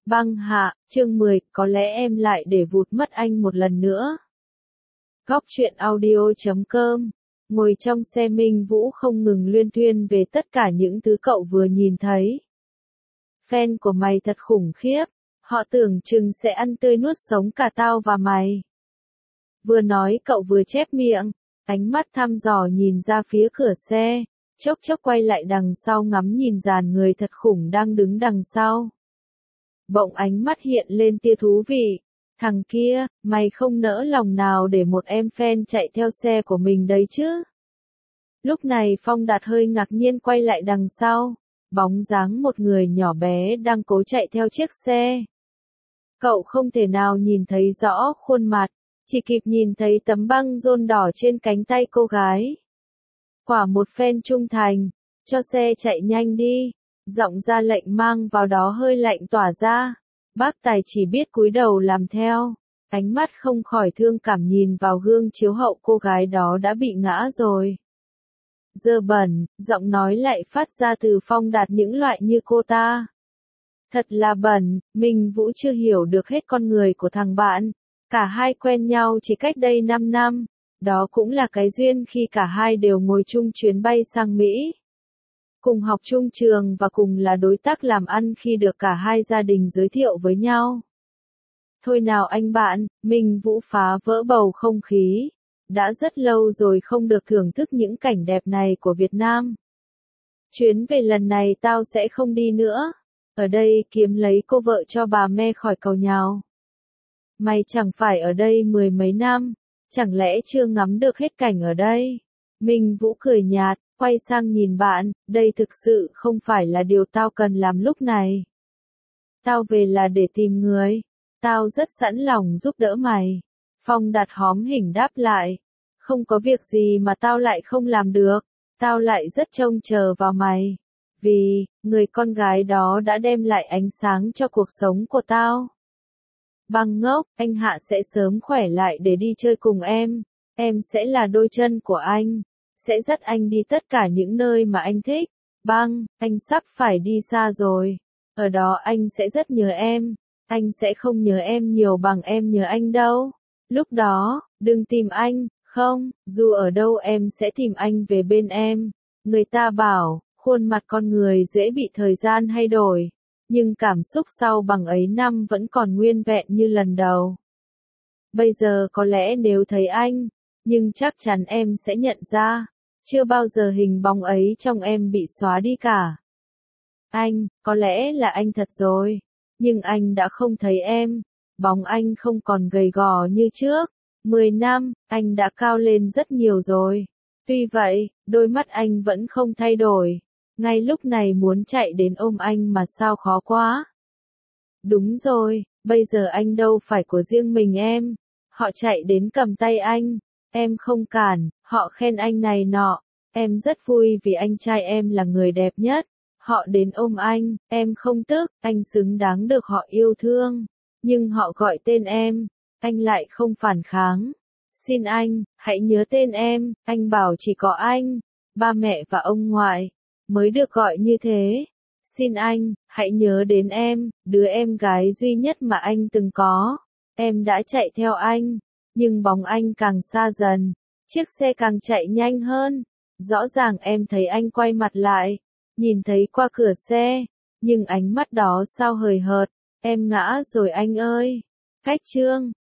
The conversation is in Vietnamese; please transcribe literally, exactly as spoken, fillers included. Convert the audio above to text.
Băng hạ, chương mười, có lẽ em lại để vụt mất anh một lần nữa. Góc truyện audio chấm com. Ngồi trong xe Minh Vũ không ngừng luyên thuyên về tất cả những thứ cậu vừa nhìn thấy. Fan của mày thật khủng khiếp, họ tưởng chừng sẽ ăn tươi nuốt sống cả tao và mày. Vừa nói cậu vừa chép miệng, ánh mắt thăm dò nhìn ra phía cửa xe, chốc chốc quay lại đằng sau ngắm nhìn dàn người thật khủng đang đứng đằng sau. Bỗng ánh mắt hiện lên tia thú vị. Thằng kia, mày không nỡ lòng nào để một em fan chạy theo xe của mình đấy chứ? Lúc này Phong Đạt hơi ngạc nhiên quay lại đằng sau, bóng dáng một người nhỏ bé đang cố chạy theo chiếc xe. Cậu không thể nào nhìn thấy rõ khuôn mặt, chỉ kịp nhìn thấy tấm băng rôn đỏ trên cánh tay cô gái. Quả một fan trung thành, cho xe chạy nhanh đi. Giọng ra lệnh mang vào đó hơi lạnh tỏa ra. Bác Tài chỉ biết cúi đầu làm theo, ánh mắt không khỏi thương cảm nhìn vào gương chiếu hậu cô gái đó đã bị ngã rồi. Dơ bẩn, giọng nói lại phát ra từ Phong Đạt những loại như cô ta. Thật là bẩn, Minh Vũ chưa hiểu được hết con người của thằng bạn. Cả hai quen nhau chỉ cách đây năm năm, đó cũng là cái duyên khi cả hai đều ngồi chung chuyến bay sang Mỹ. Cùng học chung trường và cùng là đối tác làm ăn khi được cả hai gia đình giới thiệu với nhau. Thôi nào anh bạn, Minh Vũ phá vỡ bầu không khí. Đã rất lâu rồi không được thưởng thức những cảnh đẹp này của Việt Nam. Chuyến về lần này tao sẽ không đi nữa. Ở đây kiếm lấy cô vợ cho bà me khỏi cầu nhào. Mày chẳng phải ở đây mười mấy năm, chẳng lẽ chưa ngắm được hết cảnh ở đây? Minh Vũ cười nhạt. Quay sang nhìn bạn, đây thực sự không phải là điều tao cần làm lúc này. Tao về là để tìm người. Tao rất sẵn lòng giúp đỡ mày. Phong Đạt hóm hỉnh đáp lại. Không có việc gì mà tao lại không làm được. Tao lại rất trông chờ vào mày. Vì, người con gái đó đã đem lại ánh sáng cho cuộc sống của tao. Băng ngốc, anh Hạ sẽ sớm khỏe lại để đi chơi cùng em. Em sẽ là đôi chân của anh. Sẽ dắt anh đi tất cả những nơi mà anh thích. Băng, anh sắp phải đi xa rồi. Ở đó anh sẽ rất nhớ em. Anh sẽ không nhớ em nhiều bằng em nhớ anh đâu. Lúc đó, đừng tìm anh, không, dù ở đâu em sẽ tìm anh về bên em. Người ta bảo, khuôn mặt con người dễ bị thời gian thay đổi. Nhưng cảm xúc sau bằng ấy năm vẫn còn nguyên vẹn như lần đầu. Bây giờ có lẽ nếu thấy anh, nhưng chắc chắn em sẽ nhận ra. Chưa bao giờ hình bóng ấy trong em bị xóa đi cả. Anh, có lẽ là anh thật rồi. Nhưng anh đã không thấy em. Bóng anh không còn gầy gò như trước. Mười năm, anh đã cao lên rất nhiều rồi. Tuy vậy, đôi mắt anh vẫn không thay đổi. Ngay lúc này muốn chạy đến ôm anh mà sao khó quá. Đúng rồi, bây giờ anh đâu phải của riêng mình em. Họ chạy đến cầm tay anh. Em không cản, họ khen anh này nọ. Em rất vui vì anh trai em là người đẹp nhất. Họ đến ôm anh, em không tức, anh xứng đáng được họ yêu thương. Nhưng họ gọi tên em, anh lại không phản kháng. Xin anh, hãy nhớ tên em, anh bảo chỉ có anh, ba mẹ và ông ngoại, mới được gọi như thế. Xin anh, hãy nhớ đến em, đứa em gái duy nhất mà anh từng có. Em đã chạy theo anh, nhưng bóng anh càng xa dần, chiếc xe càng chạy nhanh hơn. Rõ ràng em thấy anh quay mặt lại, nhìn thấy qua cửa xe, nhưng ánh mắt đó sao hời hợt, em ngã rồi anh ơi. Cách chương,